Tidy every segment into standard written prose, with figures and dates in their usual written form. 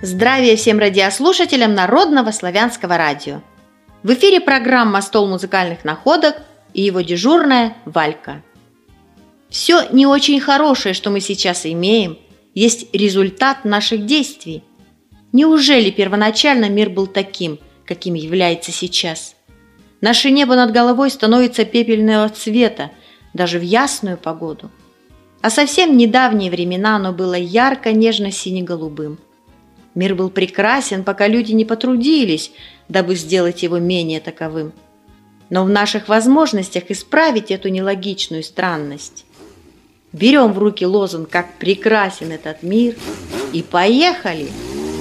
Здравия всем радиослушателям Народного славянского радио. В эфире программа «Стол музыкальных находок» и его дежурная Валька. Все не очень хорошее, что мы сейчас имеем, есть результат наших действий. Неужели первоначально мир был таким, каким является сейчас? Наше небо над головой становится пепельного цвета, даже в ясную погоду. А совсем недавние времена оно было ярко, нежно-сине-голубым. Мир был прекрасен, пока люди не потрудились, дабы сделать его менее таковым. Но в наших возможностях исправить эту нелогичную странность. Берем в руки лозунг «Как прекрасен этот мир» и поехали!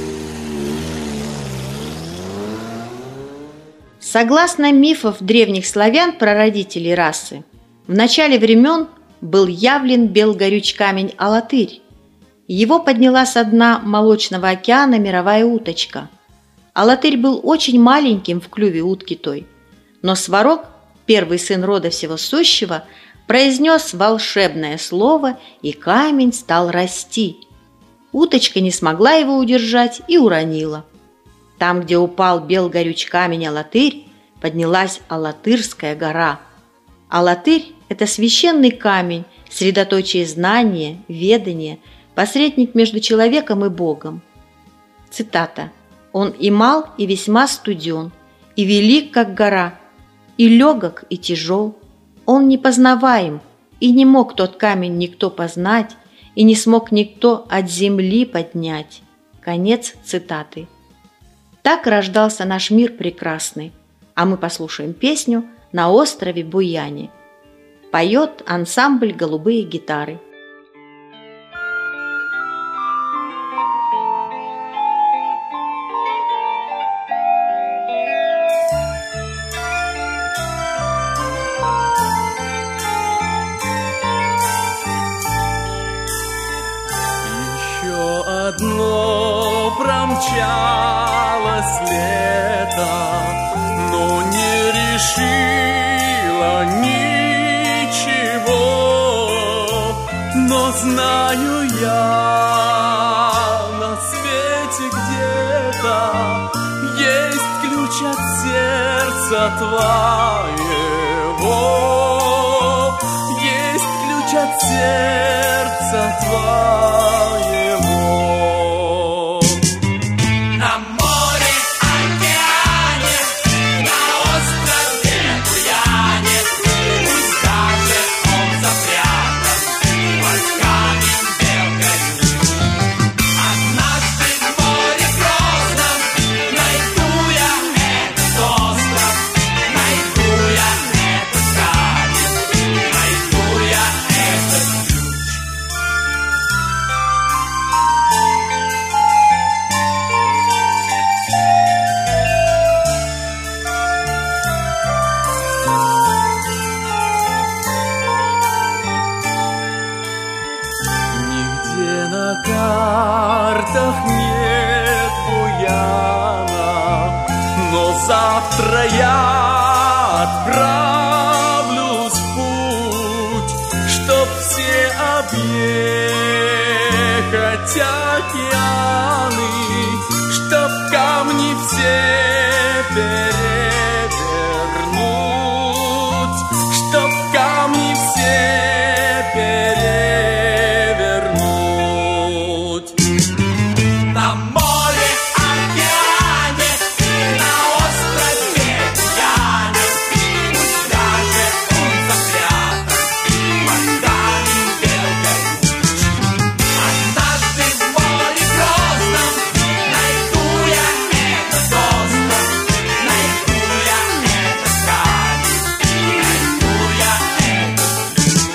Согласно мифов древних славян, прародителей расы, в начале времен был явлен бел горюч камень Алатырь. Его подняла со дна молочного океана мировая уточка. Алатырь был очень маленьким в клюве утки той, но Сварог, первый сын рода всего сущего, произнес волшебное слово, и камень стал расти. Уточка не смогла его удержать и уронила. Там, где упал бел горюч камень Алатырь, поднялась Алатырская гора. Алатырь – это священный камень, средоточие знания, ведания, посредник между человеком и Богом. Цитата. «Он и мал, и весьма студен, и велик, как гора, и легок, и тяжел. Он непознаваем, и не мог тот камень никто познать, и не смог никто от земли поднять». Конец цитаты. Так рождался наш мир прекрасный, а мы послушаем песню «На острове Буяне». Поет ансамбль «Голубые гитары». Одно промчалось лето, но не решила ничего. Но знаю я, на свете где-то есть ключ от сердца твоего, есть ключ от сердца твоего. Завтра я отправлюсь в путь, чтоб все объехать океаны, чтоб камни все перевернуть, чтоб камни все перевернуть. На море, океане, на острове Буяне, пусть даже он запрятан под камень бел горюч. Однажды в море грозном найду я этот остров, найду я этот камень, найду я этот ключ.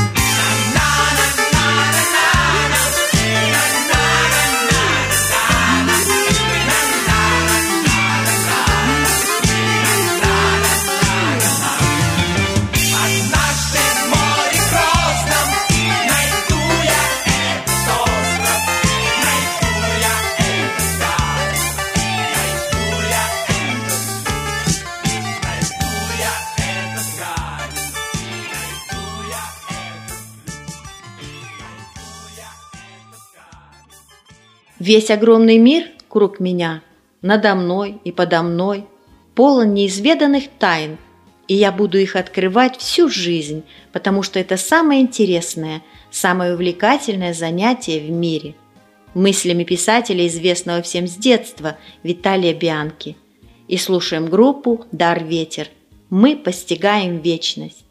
Однажды в море грозном найду я этот остров, найду я этот камень, найду я этот ключ, найду я этот камень, найду я этот ключ, найду я этот камень. Весь огромный мир круг меня, надо мной и подо мной, полон неизведанных тайн, и я буду их открывать всю жизнь, потому что это самое интересное, самое увлекательное занятие в мире. Мыслями писателя, известного всем с детства, Виталия Бианки. И слушаем группу «Дар ветер». Мы постигаем вечность.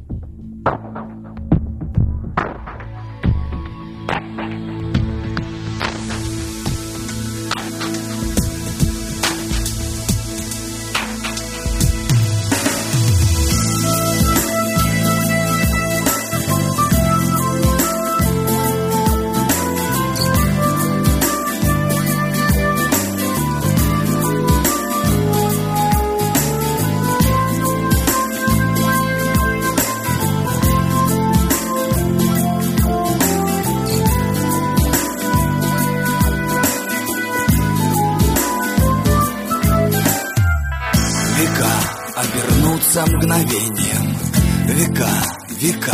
Обернуться мгновением, века,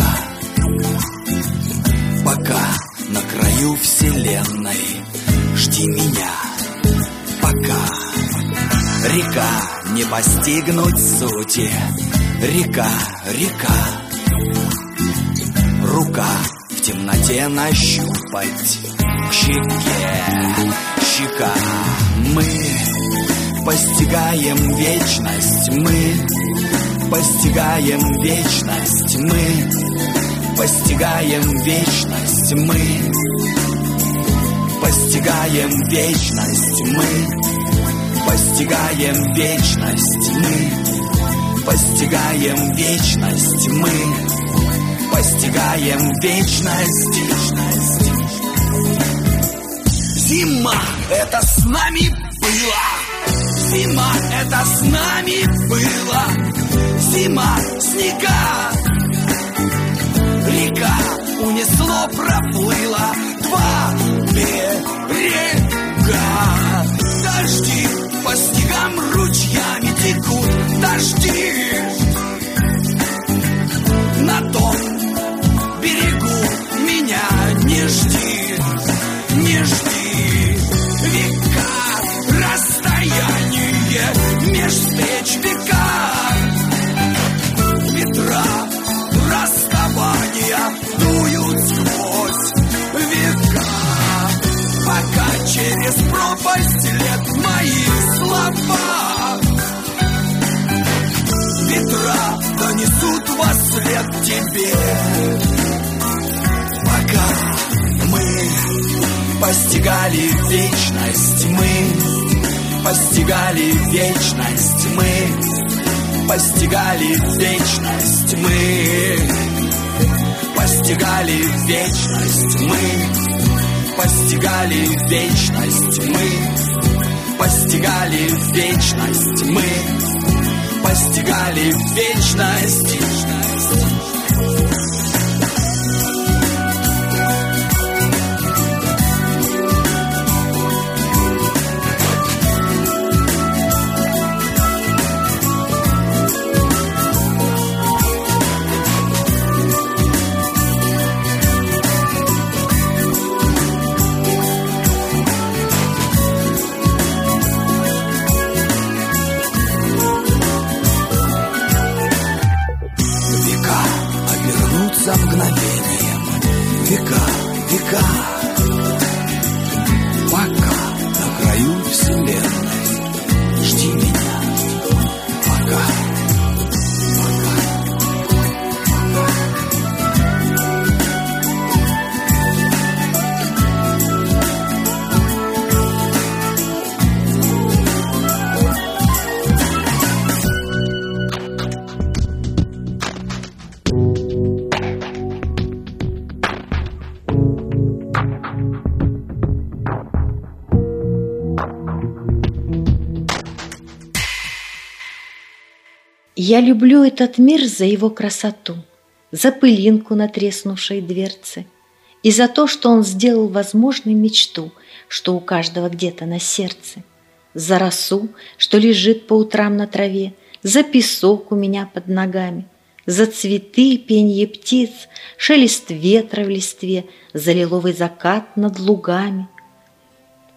пока на краю вселенной. Жди меня, пока. Река, не постигнуть сути. Река, рука в темноте нащупать. К щеке, щека. Мы постигаем вечность, мы постигаем вечность, мы постигаем вечность, мы постигаем вечность, мы постигаем вечность, мы постигаем вечность, мы постигаем вечность. Зима — это с нами было. Зима — это с нами было. Зима, снега. Река унесло, проплыло. Два берега. Дожди по снегам ручьями текут. Дожди на том берегу. Меня не жди, не жди. Века, расстояние меж встреч, века. Ветра расставания дуют сквозь века. Пока через пропасть лет мои слова ветра донесут во след тебе. Пока мы постигали вечность, мы постигали вечность, мы постигали вечность, мы постигали вечность, мы постигали вечность, мы постигали вечность, мы постигали вечность. За мгновением, века, пока на краю вселенной. Жди меня, пока. Я люблю этот мир за его красоту, за пылинку на треснувшей дверце и за то, что он сделал возможной мечту, что у каждого где-то на сердце, за росу, что лежит по утрам на траве, за песок у меня под ногами, за цветы, пенье птиц, шелест ветра в листве, за лиловый закат над лугами.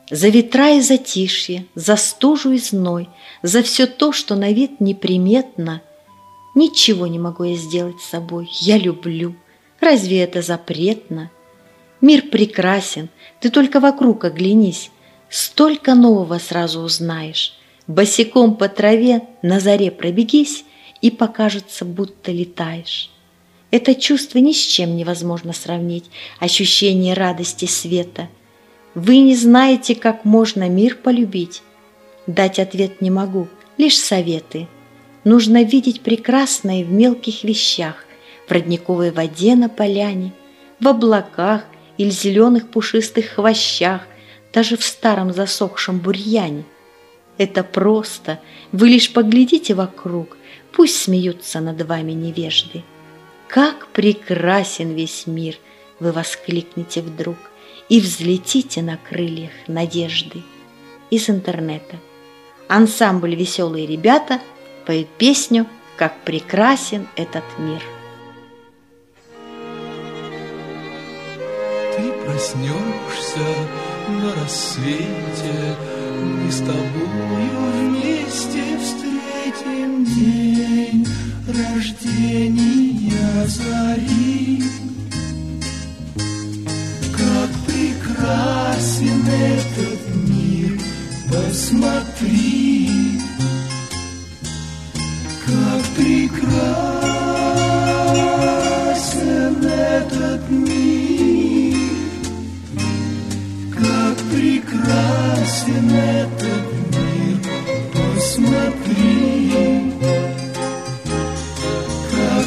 За ветра и затишье, за стужу и зной, за все то, что на вид неприметно. Ничего не могу я сделать с собой, я люблю. Разве это запретно? Мир прекрасен, ты только вокруг оглянись, столько нового сразу узнаешь. Босиком по траве на заре пробегись, и покажется, будто летаешь. Это чувство ни с чем невозможно сравнить, ощущение радости света. Вы не знаете, как можно мир полюбить? Дать ответ не могу, лишь советы. Нужно видеть прекрасное в мелких вещах, в родниковой воде на поляне, в облаках или зеленых пушистых хвощах, даже в старом засохшем бурьяне. Это просто, вы лишь поглядите вокруг, пусть смеются над вами невежды. Как прекрасен весь мир, вы воскликнете вдруг, и взлетите на крыльях надежды. Из интернета. Ансамбль «Веселые ребята» поет песню «Как прекрасен этот мир». Ты проснешься на рассвете, мы с тобою вместе встретим день рождения зари. Как прекрасен этот мир, посмотри, как прекрасен этот мир, как прекрасен этот мир, посмотри, как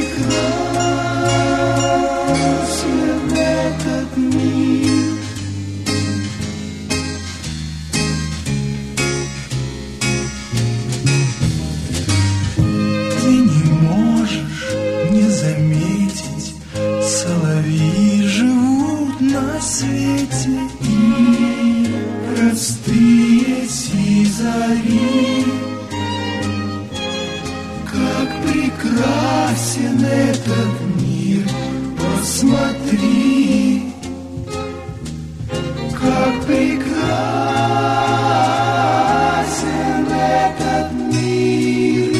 прекрасен этот мир. Ты не можешь не заметить, соловьи живут на свете, и простые сизари. Как прекрасен этот мир, посмотри, как прекрасен этот мир.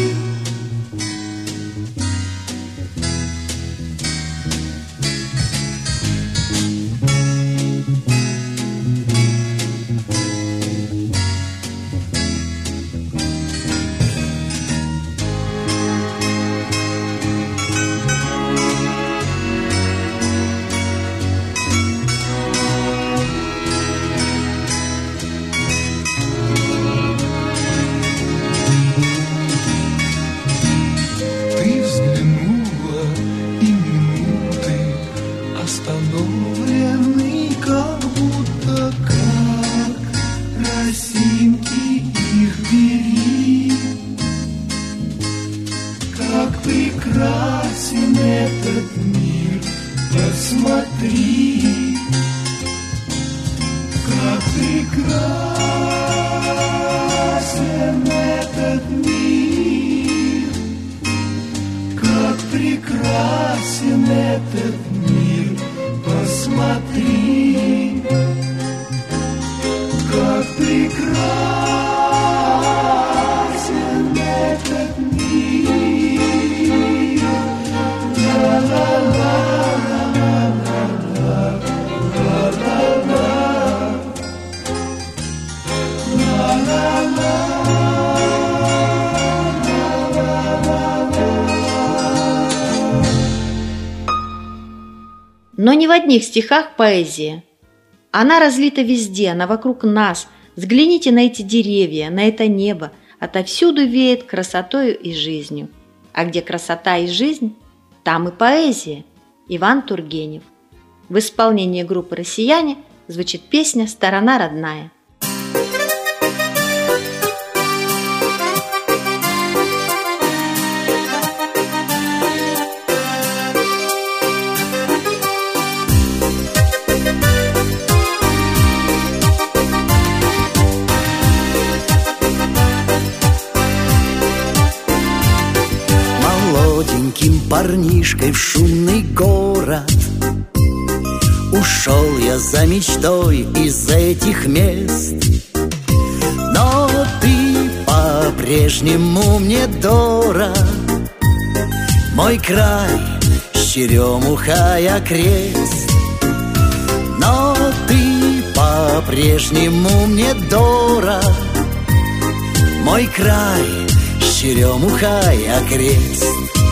Ты взглянула, и минуты остановлены, как будто как росинки их бери. Как прекрасен этот мир, посмотри, как прекрасен этот мир, как прекрасен этот мир, посмотри, как прекрасен этот мир. Но не в одних стихах поэзия. Она разлита везде, она вокруг нас. Взгляните на эти деревья, на это небо. Отовсюду веет красотою и жизнью. А где красота и жизнь, там и поэзия. Иван Тургенев. В исполнении группы «Россияне» звучит песня «Сторона родная». Молоденьким парнишкой в шумный город Ушел я за мечтой из этих мест, но ты по-прежнему мне дорог. Мой край, черемуха и окрест, но ты по-прежнему мне дорог. Мой край, черемуха и окрест.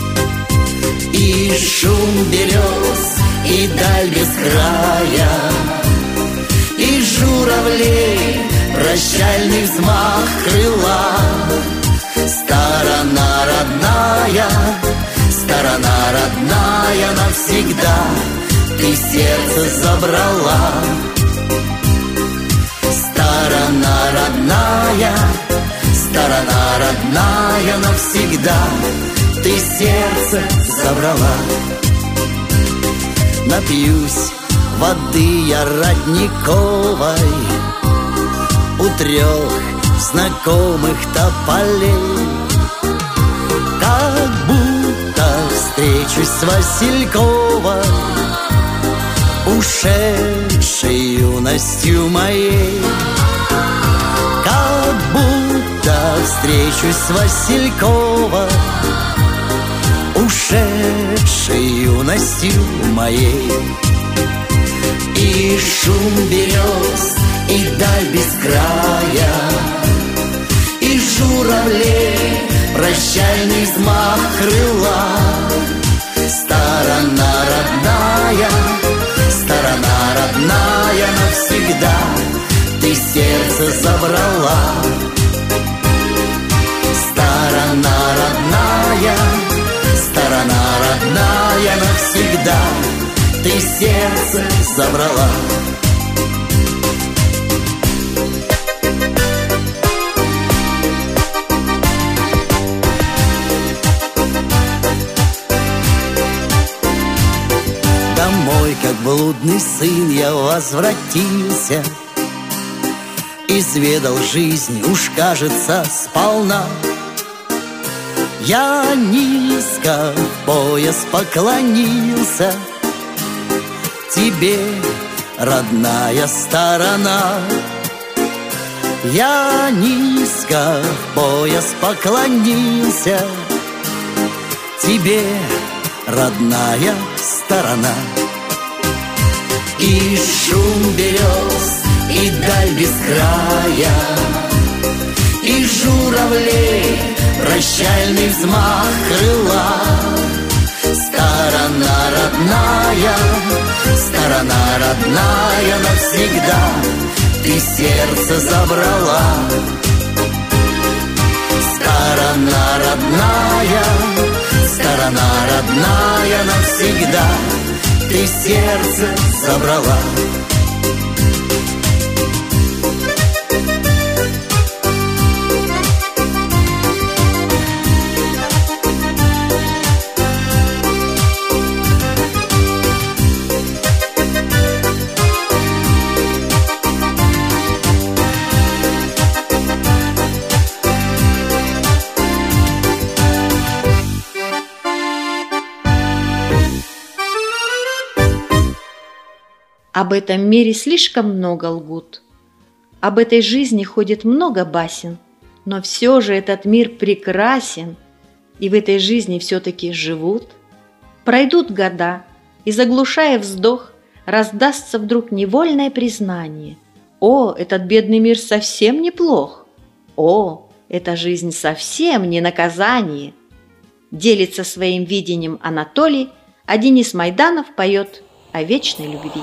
И шум берез, и даль без края, и журавлей прощальный взмах крыла. Сторона родная, сторона родная навсегда, ты сердце забрала. Сторона родная, сторона родная навсегда, ты сердце забрала. Напьюсь воды я родниковой у 3 знакомых тополей, как будто встречусь с Васильковой, ушедшей юностью моей. Как будто встречусь с Васильковой, ушедшей юностью моей. И шум берез, и даль без края, и журавлей прощальный взмах крыла. Сторона родная, сторона родная навсегда, ты сердце забрала. Сторона родная, сторона родная навсегда, ты сердце забрала. Домой, как блудный сын, я возвратился, изведал жизнь, уж кажется, сполна. Я низко в пояс поклонился тебе, родная сторона. Я низко в пояс поклонился тебе, родная сторона. И шум берез, и даль без края, и журавлей прощальный взмах крыла. Сторона родная, сторона родная навсегда, ты сердце забрала. Сторона родная, сторона родная навсегда, ты сердце забрала. Об этом мире слишком много лгут. Об этой жизни ходит много басен, но все же этот мир прекрасен, и в этой жизни все-таки живут. Пройдут года, и, заглушая вздох, раздастся вдруг невольное признание: «О, этот бедный мир совсем неплох! О, эта жизнь совсем не наказание!» Делится своим видением Анатолий, а Денис Майданов поет о вечной любви.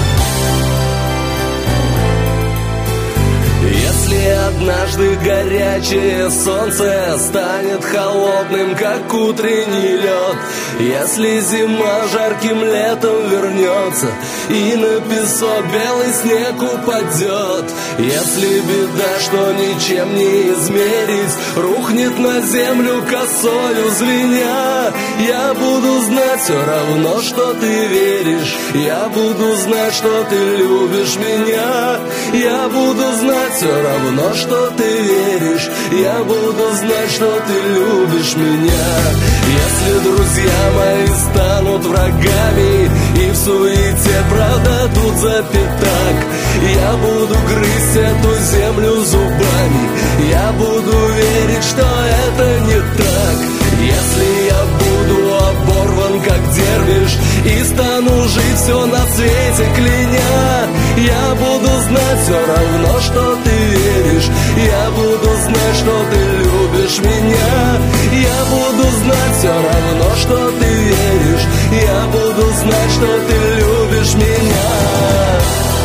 Однажды горячей горячее солнце станет холодным, как утренний лед. Если зима жарким летом вернется и на песок белый снег упадет, если беда, что ничем не измерить, рухнет на землю косою звеня, я буду знать все равно, что ты веришь, я буду знать, что ты любишь меня, я буду знать все равно, что ты веришь, я буду знать, что ты любишь меня. Если друзья мои станут врагами и в суете продадут за пятак, я буду грызть эту землю зубами, я буду верить, что это не так. Если я буду оборван, как дервиш, и стану жить все на свете кляня, я буду знать все равно, что ты веришь, я буду знать, что ты любишь меня, я буду знать все равно, что ты веришь, я буду знать, что ты любишь меня.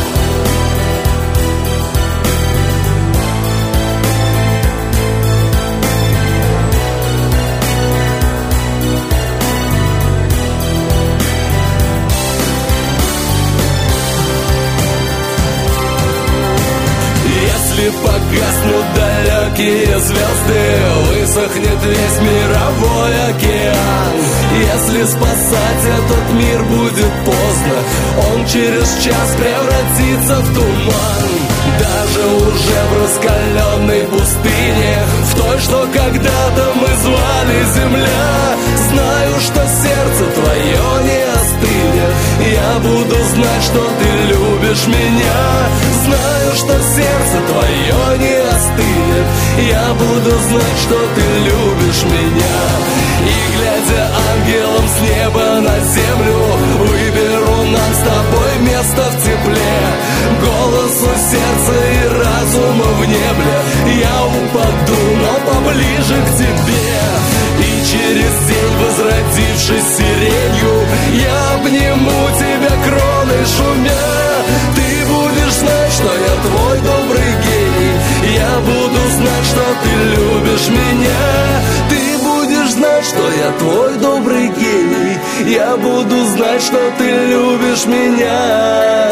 Если погаснут далекие звезды, высохнет весь мировой океан. Если спасать этот мир будет поздно, он через час превратится в туман. Даже уже в раскаленной пустыне, в той, что когда-то мы звали земля, знаю, что сердце твое не остынет, я буду знать, что ты любишь меня. Знаю, что сердце твое не остынет, я буду знать, что ты любишь меня. И глядя ангелом с неба на землю, выберу нам с тобой место в тепле. Голосу сердца и разума в небе я упаду, но поближе к тебе. И через день, возродившись сиренью, я обниму тебя кроной шумя. Ты будешь знать, что я твой добрый гений, я буду знать, что ты любишь меня. Ты будешь знать, что я твой добрый гений, я буду знать, что ты любишь меня.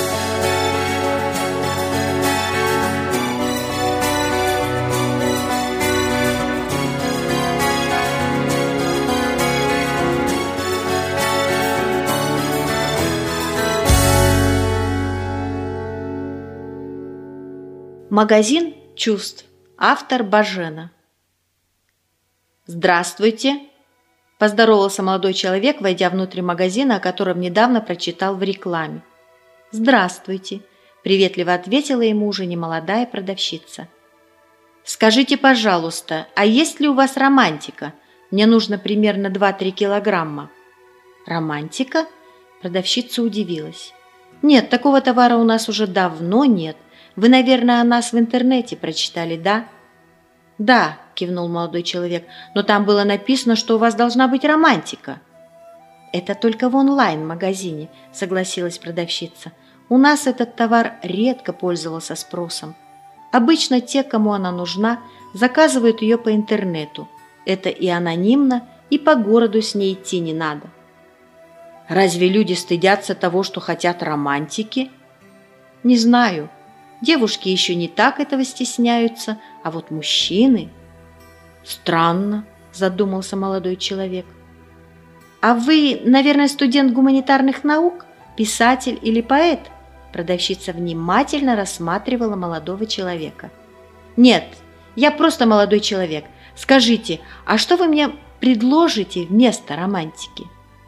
Магазин чувств. Автор Бажена. «Здравствуйте!» – поздоровался молодой человек, войдя внутрь магазина, о котором недавно прочитал в рекламе. «Здравствуйте!» – приветливо ответила ему уже немолодая продавщица. «Скажите, пожалуйста, а есть ли у вас романтика? Мне нужно примерно 2-3 килограмма». «Романтика?» – продавщица удивилась. «Нет, такого товара у нас уже давно нет. Вы, наверное, о нас в интернете прочитали, да?» «Да», – кивнул молодой человек, – «но там было написано, что у вас должна быть романтика». «Это только в онлайн-магазине», – согласилась продавщица. «У нас этот товар редко пользовался спросом. Обычно те, кому она нужна, заказывают ее по интернету. Это и анонимно, и по городу с ней идти не надо». «Разве люди стыдятся того, что хотят романтики?» «Не знаю. Девушки еще не так этого стесняются, а вот мужчины...» «Странно», – задумался молодой человек. «А вы, наверное, студент гуманитарных наук, писатель или поэт?» Продавщица внимательно рассматривала молодого человека. «Нет, я просто молодой человек. Скажите, а что вы мне предложите вместо романтики?»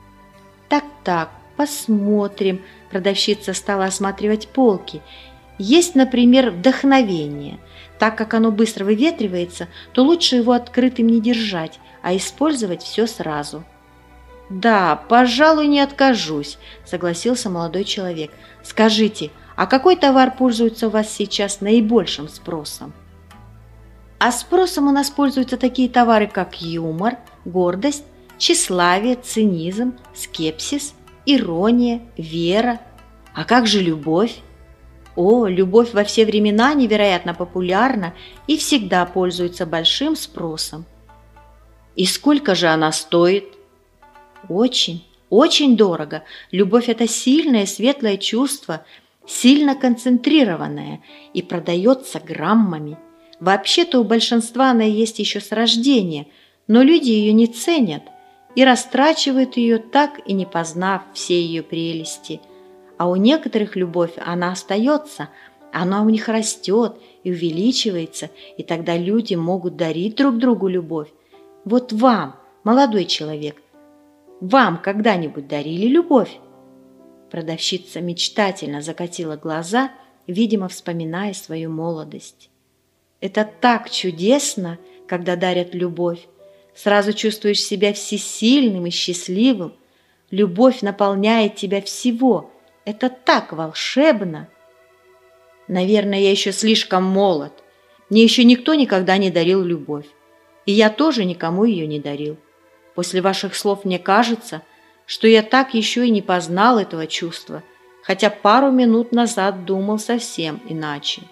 «Так, посмотрим», – продавщица стала осматривать полки. «Есть, например, вдохновение. Так как оно быстро выветривается, то лучше его открытым не держать, а использовать все сразу». «Да, пожалуй, не откажусь», – согласился молодой человек. «Скажите, а какой товар пользуется у вас сейчас наибольшим спросом?» «А спросом у нас пользуются такие товары, как юмор, гордость, тщеславие, цинизм, скепсис, ирония, вера. А как же любовь?» О, любовь во все времена невероятно популярна и всегда пользуется большим спросом. И сколько же она стоит? Очень, очень дорого. Любовь – это сильное, светлое чувство, сильно концентрированное и продается граммами. Вообще-то у большинства она есть еще с рождения, но люди ее не ценят и растрачивают ее, так и не познав все ее прелести. А у некоторых любовь, она остается, она у них растет и увеличивается, и тогда люди могут дарить друг другу любовь. Вот вам, молодой человек, вам когда-нибудь дарили любовь? Продавщица мечтательно закатила глаза, видимо, вспоминая свою молодость. Это так чудесно, когда дарят любовь. Сразу чувствуешь себя всесильным и счастливым. Любовь наполняет тебя всего. Это так волшебно. Наверное, я еще слишком молод. Мне еще никто никогда не дарил любовь. И я тоже никому ее не дарил. После ваших слов мне кажется, что я так еще и не познал этого чувства, хотя пару минут назад думал совсем иначе.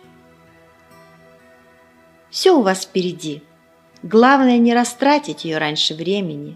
Все у вас впереди. Главное не растратить ее раньше времени.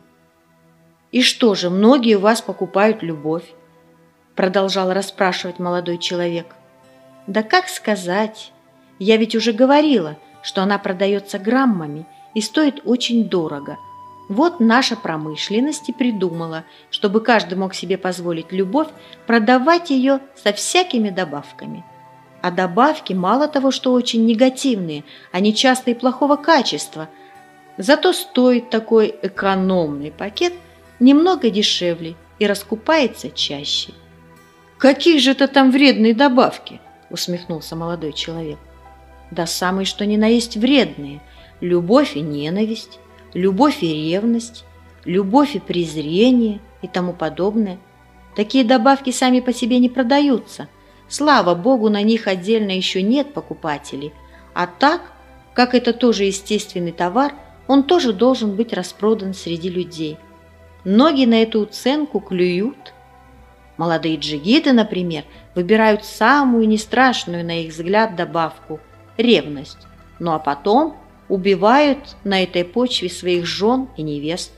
И что же, многие у вас покупают любовь? Продолжал расспрашивать молодой человек. Да как сказать? Я ведь уже говорила, что она продается граммами и стоит очень дорого. Вот наша промышленность и придумала, чтобы каждый мог себе позволить любовь, продавать ее со всякими добавками. А добавки мало того, что очень негативные, они часто и плохого качества. Зато стоит такой экономный пакет немного дешевле и раскупается чаще. «Какие же это там вредные добавки?» – усмехнулся молодой человек. «Да самые что ни на есть вредные. Любовь и ненависть, любовь и ревность, любовь и презрение и тому подобное. Такие добавки сами по себе не продаются. Слава Богу, на них отдельно еще нет покупателей. А так, как это тоже естественный товар, он тоже должен быть распродан среди людей. Многие на эту уценку клюют. Молодые джигиты, например, выбирают самую нестрашную, на их взгляд, добавку – ревность. Ну а потом убивают на этой почве своих жен и невест.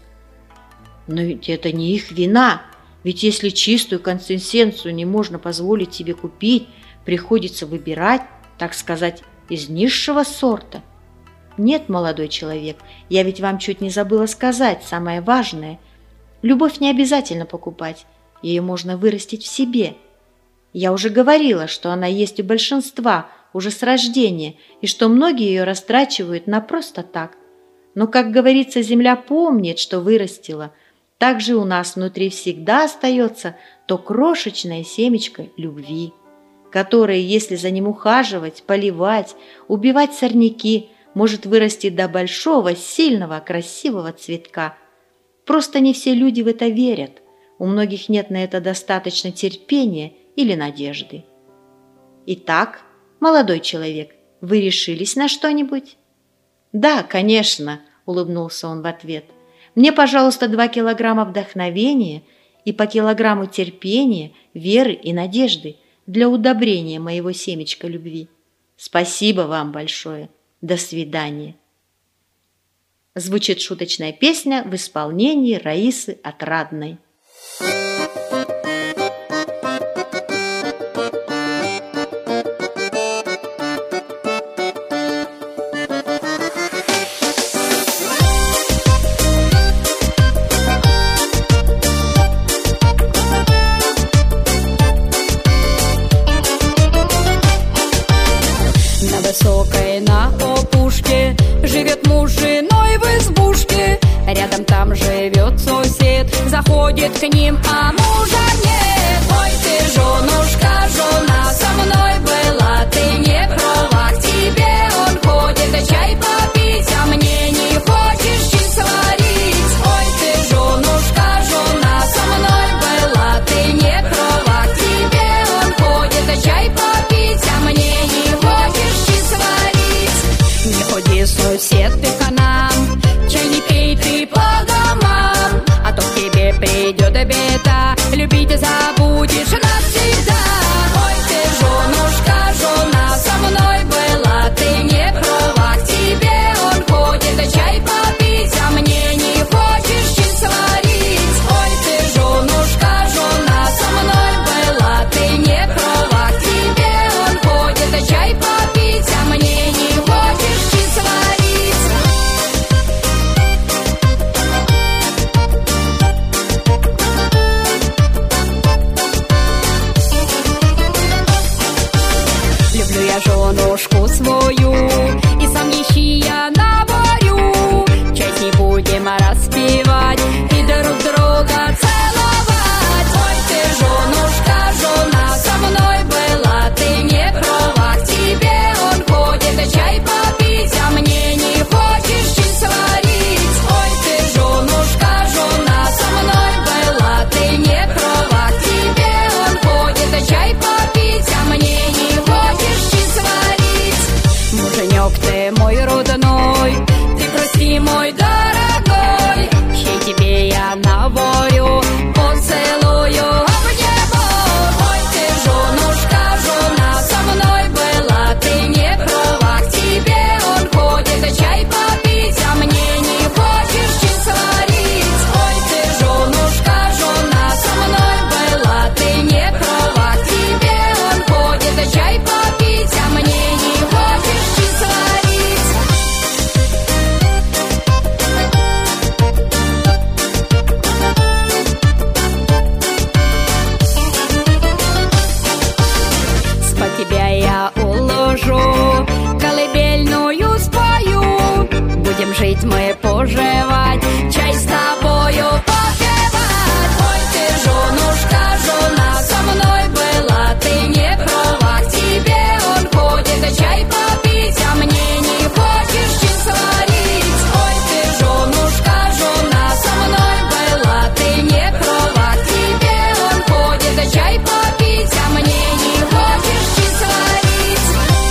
Но ведь это не их вина. Ведь если чистую консистенцию не можно позволить себе купить, приходится выбирать, так сказать, из низшего сорта. Нет, молодой человек, я ведь вам чуть не забыла сказать самое важное. Любовь не обязательно покупать, ее можно вырастить в себе. Я уже говорила, что она есть у большинства уже с рождения, и что многие ее растрачивают на просто так. Но, как говорится, земля помнит, что вырастила. Так же у нас внутри всегда остается то крошечное семечко любви, которое, если за ним ухаживать, поливать, убивать сорняки, может вырасти до большого, сильного, красивого цветка. Просто не все люди в это верят. У многих нет на это достаточно терпения или надежды. Итак, молодой человек, вы решились на что-нибудь? Да, конечно, улыбнулся он в ответ. Мне, пожалуйста, 2 килограмма вдохновения и по килограмму терпения, веры и надежды для удобрения моего семечка любви. Спасибо вам большое. До свидания. Звучит шуточная песня в исполнении Раисы Отрадной. На опушке живет муж с женой в избушке. Рядом там живет сосед, заходит к ним, а мужа нет. Ой ты, женушка, жена со мной была, ты не права, к тебе он ходит, да чай попить, а мне не хочешь чай сварить. Ой ты, женушка, жена со мной была, ты не права, к тебе он ходит, да чай попить, а мне не хочешь чай сварить. Не ходи, сосед, ты к нам, чай не пей ты по домам, а то к тебе придет беда, пожевать, чай с тобою попивать. Ой, ты, женушка, жена, со мной была, ты не права. К тебе он ходит, чай попить, а мне не хочешь чин сварить. Ой, ты, женушка, жена, со мной была, ты не права. К тебе он ходит, чай попить, а мне не хочешь чин сварить.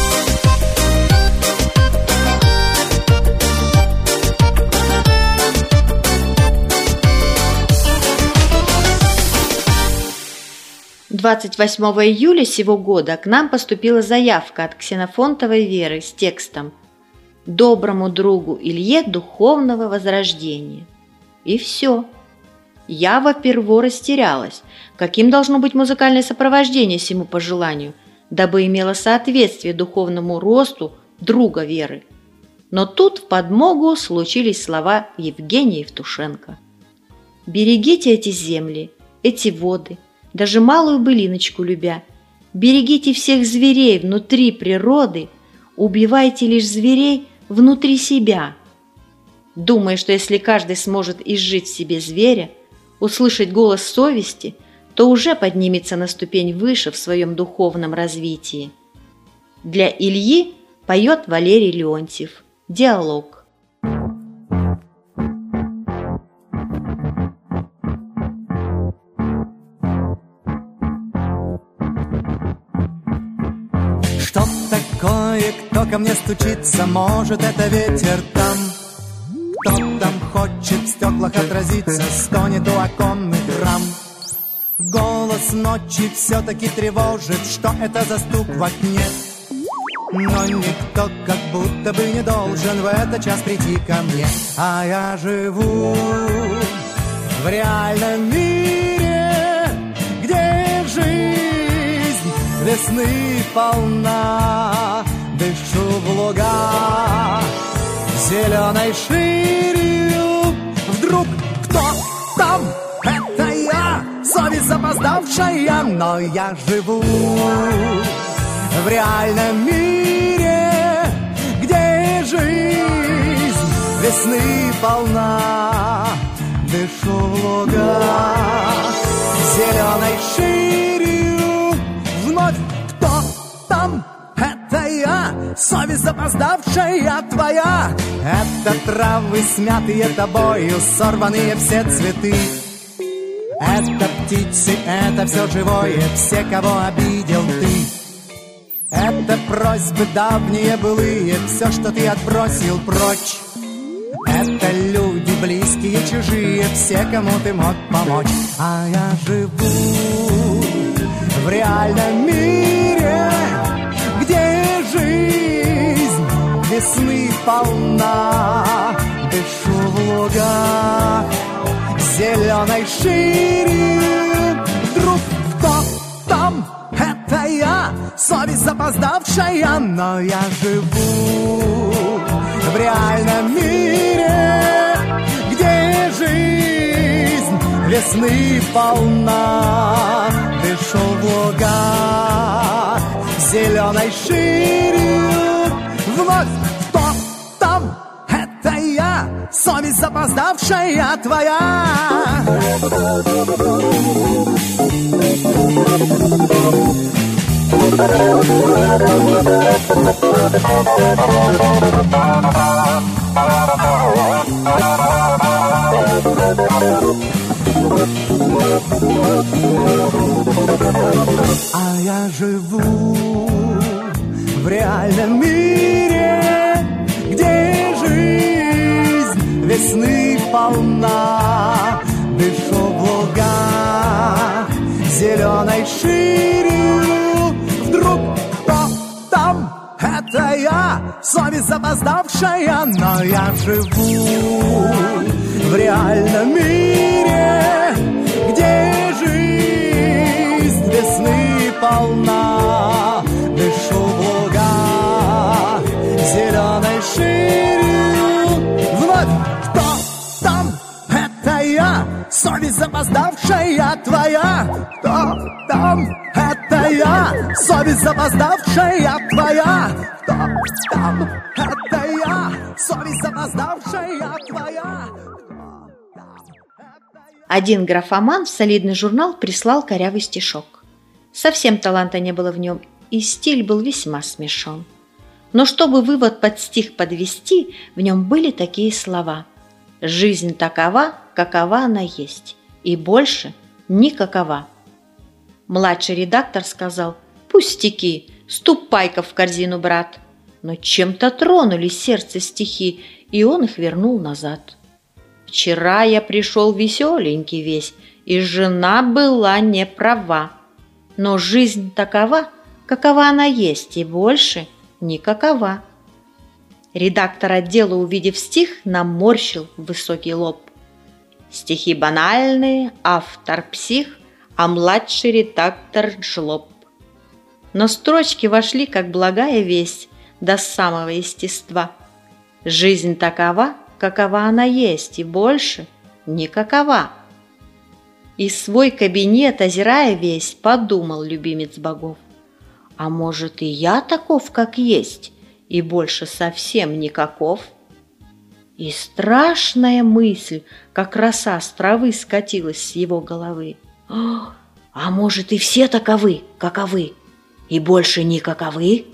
28 июля сего года к нам поступила заявка от Ксенофонтовой Веры с текстом «Доброму другу Илье духовного возрождения». И все. Я воперво растерялась, каким должно быть музыкальное сопровождение сему пожеланию, дабы имело соответствие духовному росту друга Веры. Но тут в подмогу случились слова Евгения Евтушенко. «Берегите эти земли, эти воды, даже малую былиночку любя. Берегите всех зверей внутри природы, убивайте лишь зверей внутри себя». Думая, что если каждый сможет изжить в себе зверя, услышать голос совести, то уже поднимется на ступень выше в своем духовном развитии. Для Ильи поет Валерий Леонтьев. Диалог. Что такое, кто ко мне стучится? Может, это ветер там? Кто там хочет в стеклах отразиться? Стонет у оконных рам. Голос ночи все-таки тревожит. Что это за стук в окне? Но никто как будто бы не должен в этот час прийти ко мне. А я живу в реальном мире, где жизнь весны полна. Дышу в лугах зеленой ширью. Вдруг кто там? Это я, совесть запоздавшая, но я живу в реальном мире, где жизнь весны полна. Дышу в лугах зеленой ширью. Вновь кто там? Это я, совесть запоздавшая твоя. Это травы, смятые тобою, сорванные все цветы. Это птицы, это все живое, все, кого обидел ты. Это просьбы давние былые, все, что ты отбросил прочь. Это люди, близкие, чужие, все, кому ты мог помочь. А я живу в реальном мире, где жизнь весны полна. Дышу в лугах зеленой ширью. Вдруг кто там? Это я, совесть запоздавшая, но я живу в реальном мире, где жизнь весны полна. Дышу в лугах зеленой ширью. Вновь кто там? Это я, совесть запоздавшая твоя. А я живу в реальном мире, где жизнь весны полна. Дышу в лугах зеленой ширью. Вдруг кто там? Это я, совесть запоздавшая, но я живу в реальном мире, где жизнь весны полна. Дышу в лугах зеленой ширью. Вновь кто там? Это я, совесть запоздавшая твоя. Кто там? Это я, совесть совесть запоздавшая твоя. Кто там? Это я, совесть запоздавшая твоя. Один графоман в солидный журнал прислал корявый стишок. Совсем таланта не было в нем, и стиль был весьма смешон. Но чтобы вывод под стих подвести, в нем были такие слова: «Жизнь такова, какова она есть, и больше никакова». Младший редактор сказал: «Пустяки, ступай-ка в корзину, брат». Но чем-то тронули сердце стихи, и он их вернул назад. «Вчера я пришел веселенький весь, и жена была не права. Но жизнь такова, какова она есть, и больше никакова». Редактор отдела, увидев стих, наморщил высокий лоб. Стихи банальные, автор псих, а младший редактор жлоб. Но строчки вошли, как благая весть, до самого естества. Жизнь такова, какова она есть, и больше никакова. И свой кабинет, озирая весь, подумал любимец богов: а может, и я таков, как есть, и больше совсем никаков? И страшная мысль, как роса с травы, скатилась с его головы: а может, и все таковы, каковы, и больше никаковы?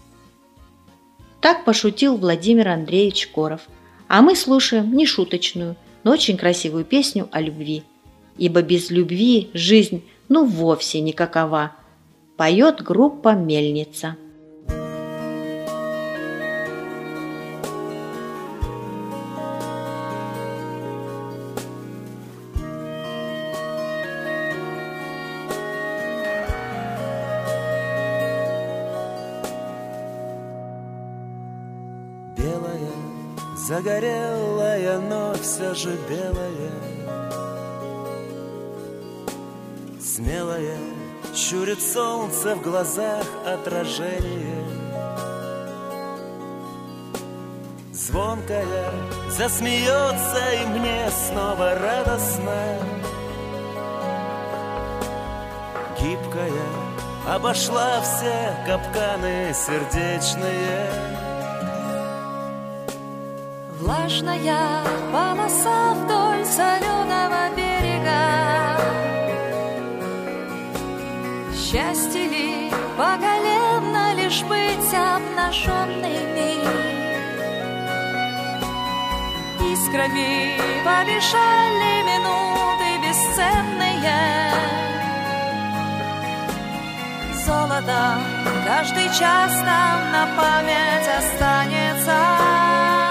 Так пошутил Владимир Андреевич Коров. А мы слушаем нешуточную, но очень красивую песню о любви. Ибо без любви жизнь ну вовсе никакова. Поет группа «Мельница». Загорелая, но все же белая, смелая, щурит солнце в глазах отражение. Звонкая, засмеется, и мне снова радостно. Гибкая, обошла все капканы сердечные. Влажная полоса вдоль соленого берега. Счастье ли поголенно лишь быть обнаженными? Искрами помешали минуты бесценные. Золотом каждый час нам на память останется.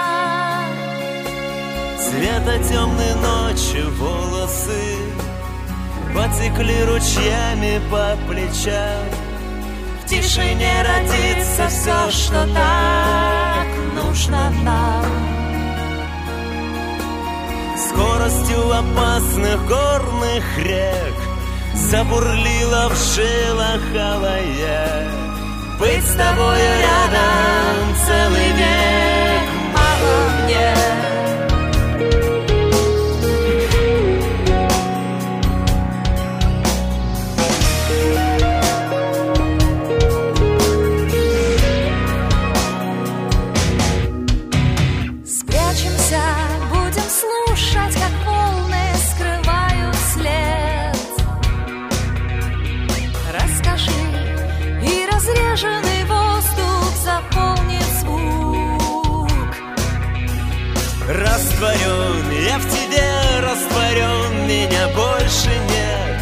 Цвета темной ночи волосы потекли ручьями по плечам. В тишине родится все, что так нужно нам. Скоростью опасных горных рек забурлила в жилах алая. Быть с тобою рядом целый век мало мне. Растворен, я в тебе растворен, меня больше нет.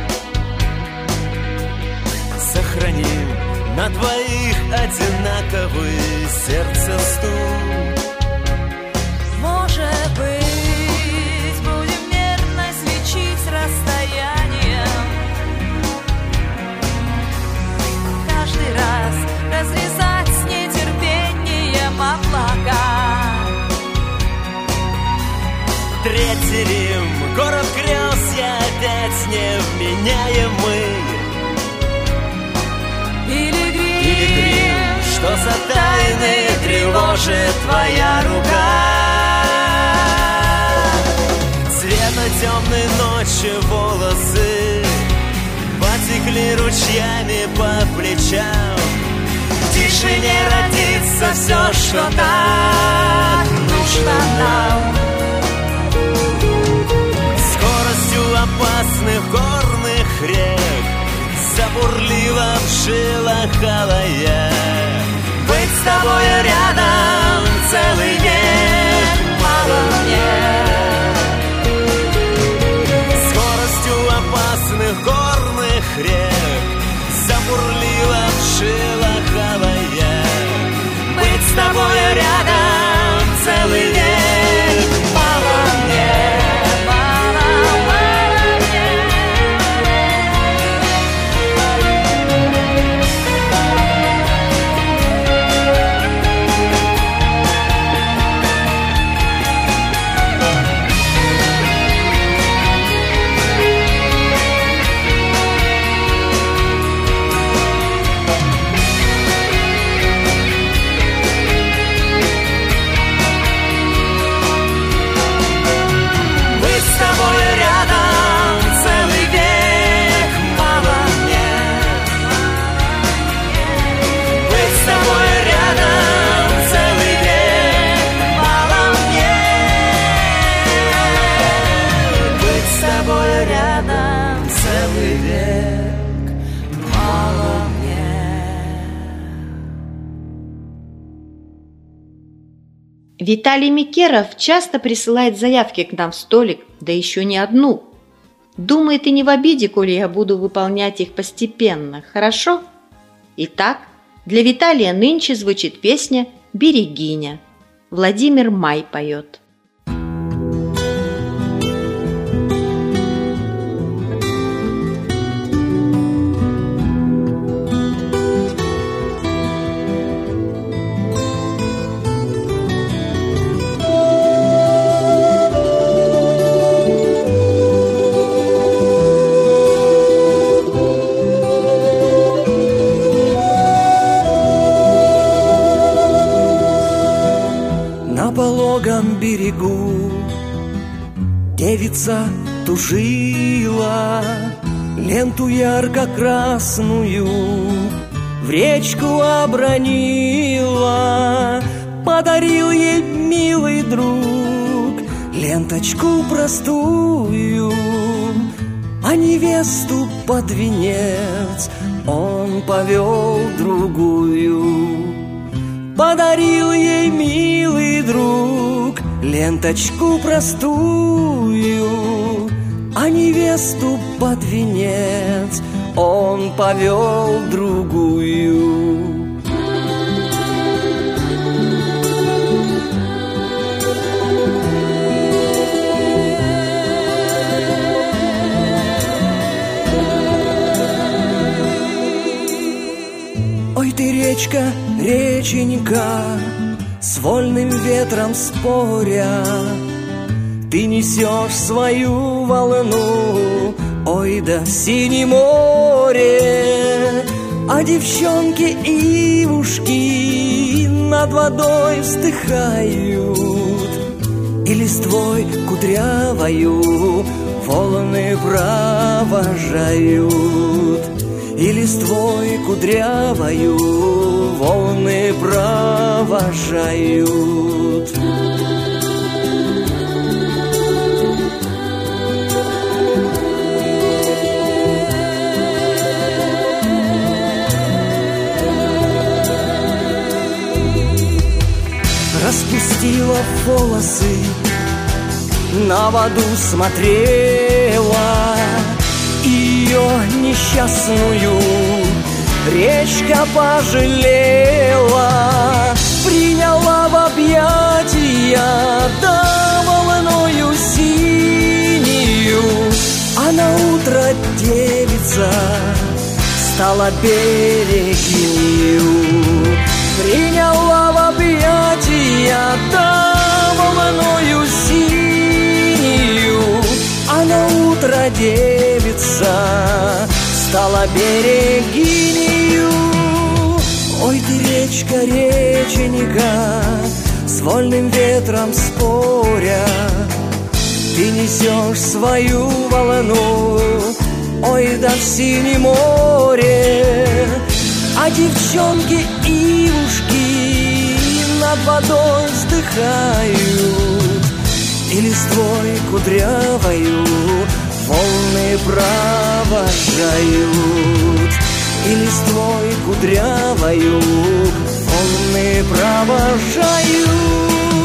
Сохраним на двоих одинаковый сердце стук. Может быть, будем нервность лечить расстоянием. Каждый раз разрезать с нетерпением облака. Третий Рим, город грез, я опять невменяемый. Пилигрим, что за тайны тревожит твоя рука? Цвета темной ночи волосы потекли Капли ручьями по плечам. В тишине родится все, что так нужно нам. Скоростью опасных горных рек забурливо в жилах алая. Быть с тобой рядом целый век мало мне. Скоростью опасных горных рек забурлила в жилах алая. Быть с тобой рядом целый век мало мне. Виталий Микеров часто присылает заявки к нам в столик, да еще не одну. Думает, и не в обиде, коли я буду выполнять их постепенно, хорошо? Итак, для Виталия нынче звучит песня «Берегиня». Владимир Май поет. Берегу девица тужила, ленту ярко-красную в речку обронила. Подарил ей милый друг ленточку простую, а невесту под венец он повел другую. Подарил ей милый друг ленточку простую, а невесту под венец он повел другую. Ой ты, речка, реченька, с вольным ветром споря, ты несешь свою волну, ой да в синем море. А девчонки-ивушки над водой вздыхают, и листвой кудрявою волны провожают, и листвой кудрявою волны провожают. Распустила волосы, на воду смотрела, ее несчастную речка пожалела, приняла в объятия, да волною синюю, а на утро девица стала берегинью. Приняла в объятия, да волною синюю, а на утро девица стала берегинью. Ой ты, речка, реченька, с вольным ветром споря, ты несешь свою волну, ой, да в синем море. А девчонки и ушки над водой вздыхают, и листвой кудрявою волны провожают, и листвой кудрявою волны провожают.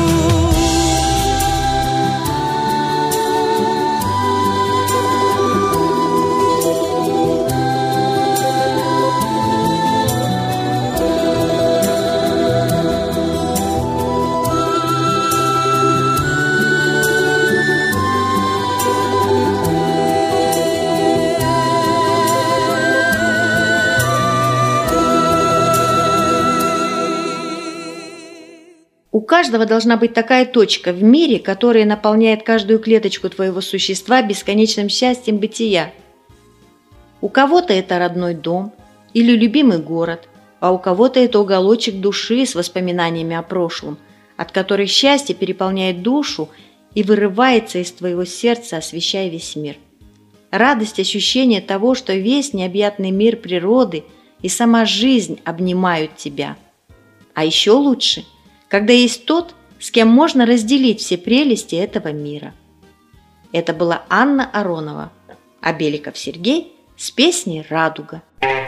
У каждого должна быть такая точка в мире, которая наполняет каждую клеточку твоего существа бесконечным счастьем бытия. У кого-то это родной дом или любимый город, а у кого-то это уголочек души с воспоминаниями о прошлом, от которых счастье переполняет душу и вырывается из твоего сердца, освещая весь мир. Радость ощущения того, что весь необъятный мир природы и сама жизнь обнимают тебя. А еще лучше – когда есть тот, с кем можно разделить все прелести этого мира. Это была Анна Аронова, а Беликов Сергей с песней «Радуга».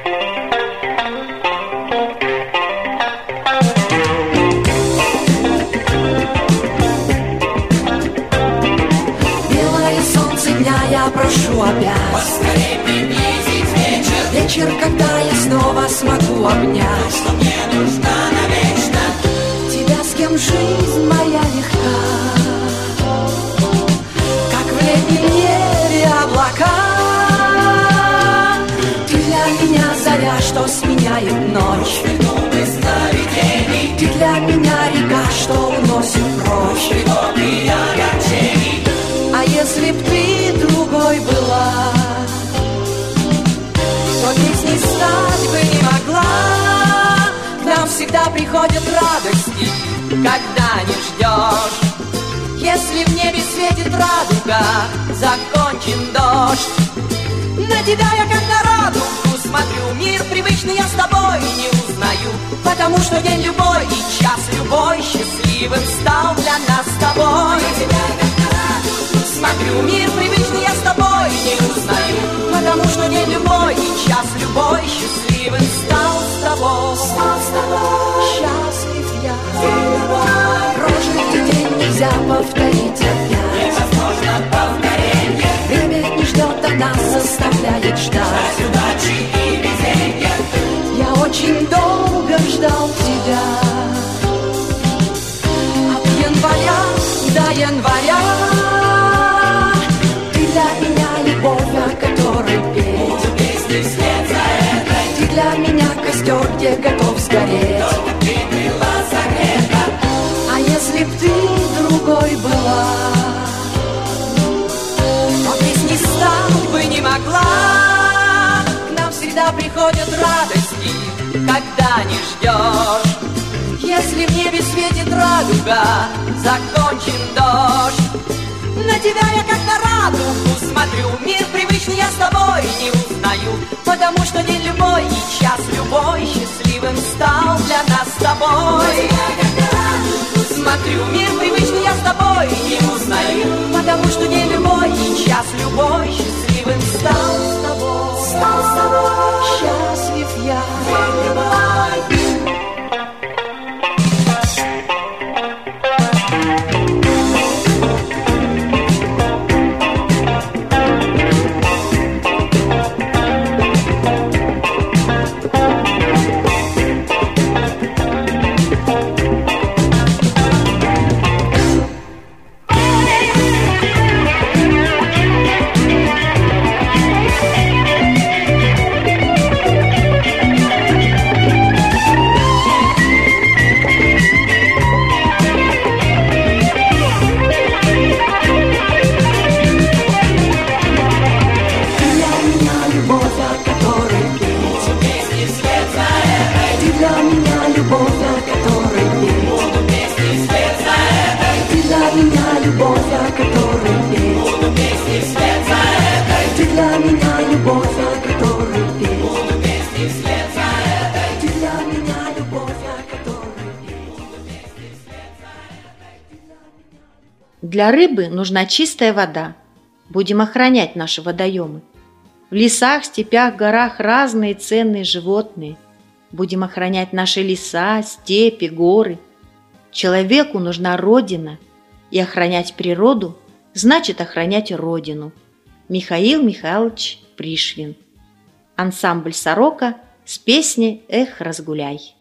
Белое солнце дня я прошу опять Поскорей приблизить вечер, вечер, когда я снова смогу обнять, что мне нужна навечно. с кем жизнь моя легка, как в летнем небе облака. Ты для меня заря, что сменяет ночь, ты для меня река, что уносит прочь. А если б ты другой была, то песней стать бы не могла. К нам всегда приходят радости, когда не ждешь. Если в небе светит радуга, закончен дождь. На тебя я как на радугу смотрю, мир привычный я с тобой не узнаю, потому что день любой и час любой счастливым стал для нас с тобой. На тебя я как на радугу смотрю, мир привычный я с тобой не узнаю, потому что день любой и час любой счастливым стал с тобой. Счастлив я, прожитый день нельзя повторить опять. Невозможно повторение, время не ждет, а нас заставляет ждать. удачи и везенья. Я очень долго ждал тебя, от января до января. Ты для меня любовь, о которой петь, Песни вслед за этой, ты для меня костер, где готов сгореть. только ты была согрета. А если б ты другой была, то песни стать бы не могла. К нам всегда приходят радости, когда не ждешь. Если в небе светит радуга, закончен дождь. На тебя я как на радугу смотрю, мир привычный я с тобой не узнаю, потому что день любой и час любой счастливым стал для нас с тобой. Смотрю, мир привычный я с тобой не узнаю, потому что день любой и час любой счастливым стал с тобой. Счастлив я, Для рыбы нужна чистая вода. Будем охранять наши водоемы. В лесах, степях, горах разные ценные животные. Будем охранять наши леса, степи, горы. Человеку нужна родина, и охранять природу значит охранять родину. Михаил Михайлович Пришвин. Ансамбль «Сорока» с песней «Эх, разгуляй».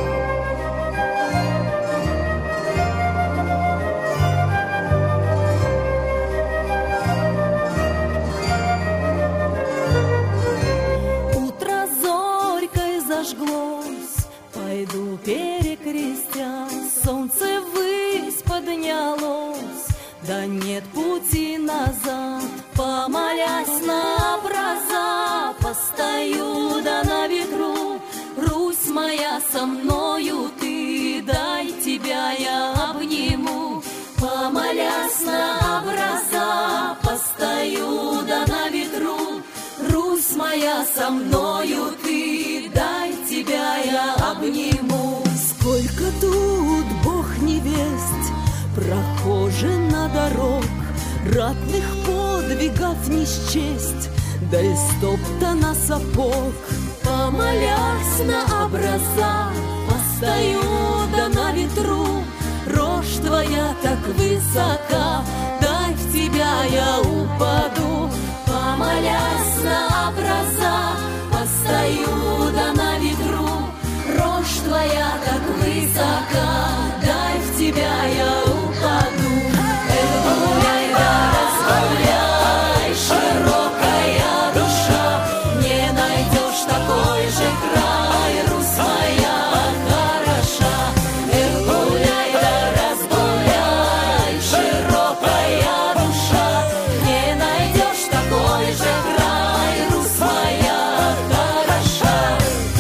Утро зорькой зажглось, пойду перекрестясь, солнце ввысь поднялось, да нет пути назад. Помолясь на образа, постою да на ветру. Русь моя со мною, ты дай тебя я обниму. Помолясь на образа, постою да на ветру. Русь моя со мною, ты дай тебя я обниму. Сколько тут Бог невесть, прохожих на дорог, ратных подвигов не счесть, да и стоптана сапог. Помолясь на образа, постою да на ветру. Рожь твоя так высока, дай в тебя я упаду. Помолясь на образа, постою да на ветру. Рожь твоя так высока, дай в тебя я упаду. Гуляй да разгуляй, широкая душа, не найдешь такой же край, Русь моя хороша. Гуляй да разгуляй, широкая душа, не найдешь такой же край, Русь моя хороша.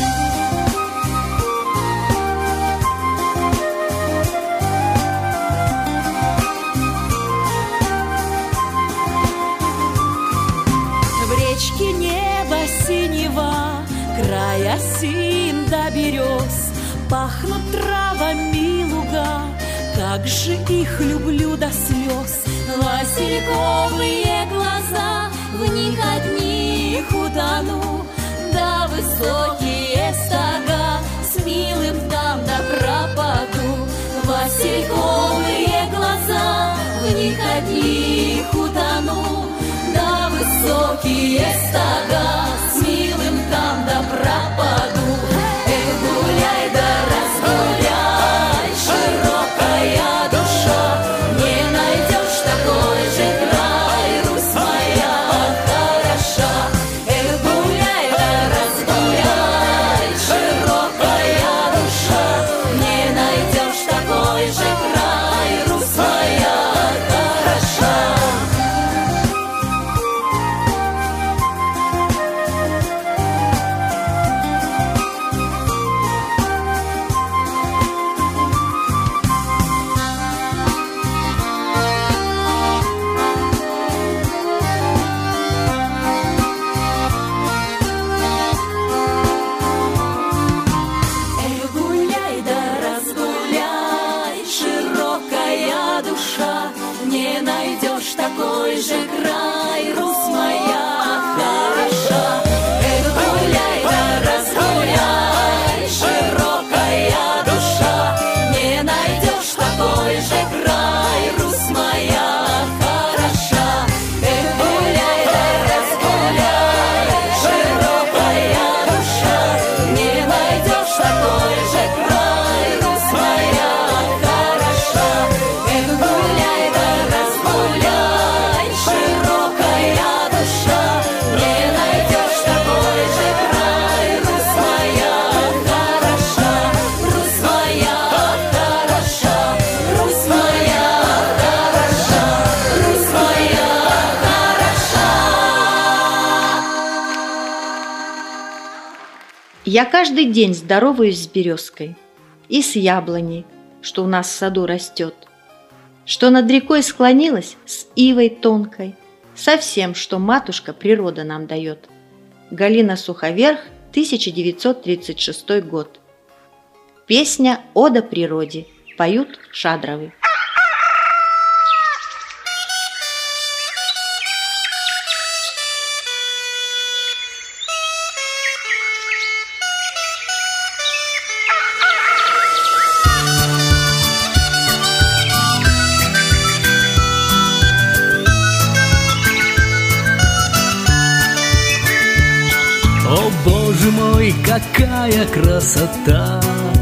В речке небо синего, край осин до берез, пахнут травами луга, как же их люблю до слез. Васильковые глаза, в них одних утону, да высокие стога, с милым там да пропаду. Васильковые глаза, в них одних утону, да высокие стога, с милым там да пропаду. Гуляй да разгуляй, широкая душа, не найдешь такой же край, Русь моя хороша. Гуляй да разгуляй, широкая душа, не найдешь такой же край, Русь моя хороша. Гуляй да разгуляй, широкая душа, не найдешь такой же край, Русь моя хороша. Гуляй да разгуляй, широкая душа, не найдешь такой же край, Русь моя хороша. Гуляй да разгуляй, широкая душа, не найдешь такой же край, Русь моя хороша. Гуляй да разгуляй, широкая душа, не найдешь такой же край, Русь моя хороша. Русь моя хороша, Русь моя хороша, Русь моя хороша. Я каждый день здороваюсь с березкой и с яблоней, что у нас в саду растет, что над рекой склонилась с ивой тонкой, со всем, что матушка природа нам дает. Галина Суховерх, 1936 год. Песня «Ода природе» поют Шадровы. Боже мой, какая красота!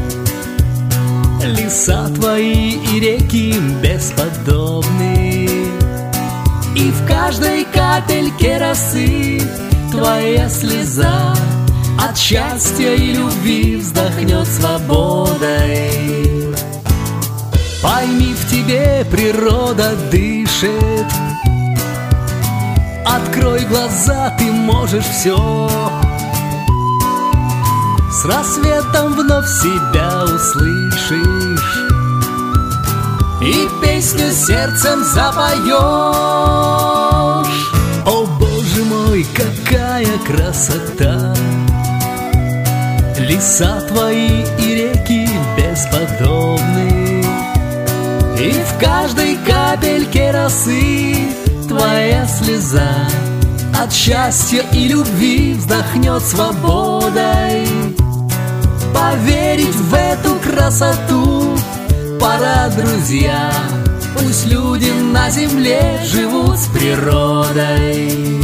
Леса твои и реки бесподобны, и в каждой капельке росы твоя слеза от счастья и любви вздохнет свободой. Пойми, в тебе природа дышит. Открой глаза, ты можешь все. С рассветом вновь себя услышишь и песню сердцем запоешь. О, Боже мой, какая красота! Леса твои и реки бесподобны, и в каждой капельке росы твоя слеза от счастья и любви вздохнет свободой. Поверить в эту красоту пора, друзья. Пусть люди на земле живут с природой.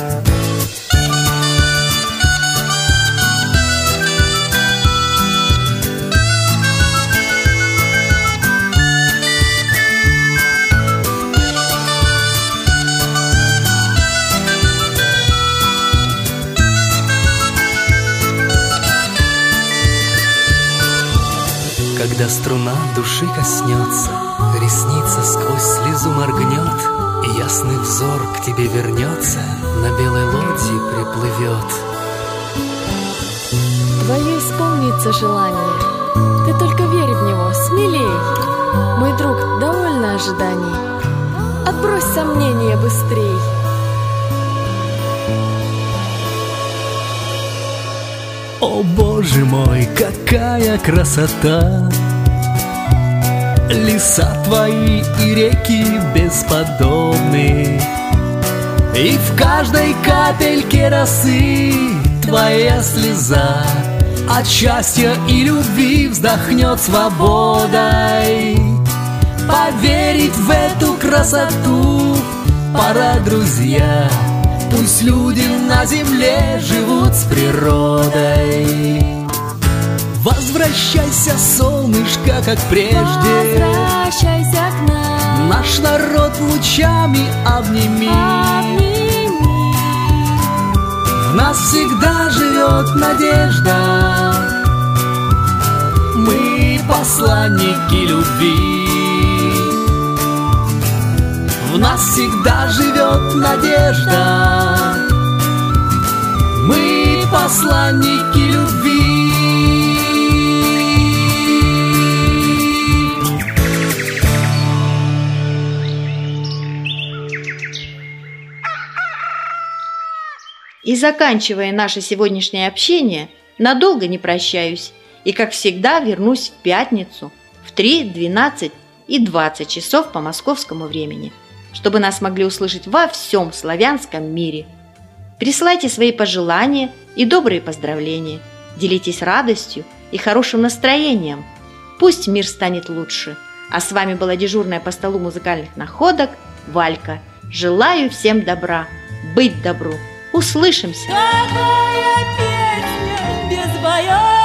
Когда струна души коснется, ресница сквозь слезу моргнет, и ясный взор к тебе вернется, на белой лодье приплывет. Твое исполнится желание, ты только верь в него, смелей. Мой друг, довольно ожиданий, отбрось сомнения быстрей. О, Боже мой, какая красота! Леса твои и реки бесподобны, и в каждой капельке росы твоя слеза от счастья и любви вздохнет свободой. Поверить в эту красоту пора, друзья. Пусть люди на земле живут с природой. Возвращайся, солнышко, как прежде. Возвращайся к нам. Наш народ лучами обними. В нас всегда живет надежда. Мы посланники любви. В нас всегда живет надежда. Мы посланники любви. И заканчивая наше сегодняшнее общение, надолго не прощаюсь и, как всегда, вернусь в пятницу в 3, 12 и 20 часов по московскому времени, чтобы нас могли услышать во всем славянском мире. Присылайте свои пожелания и добрые поздравления, делитесь радостью и хорошим настроением. Пусть мир станет лучше. А с вами была дежурная по столу музыкальных находок Валька. Желаю всем добра, быть добру. Услышимся! Какая песня без боя!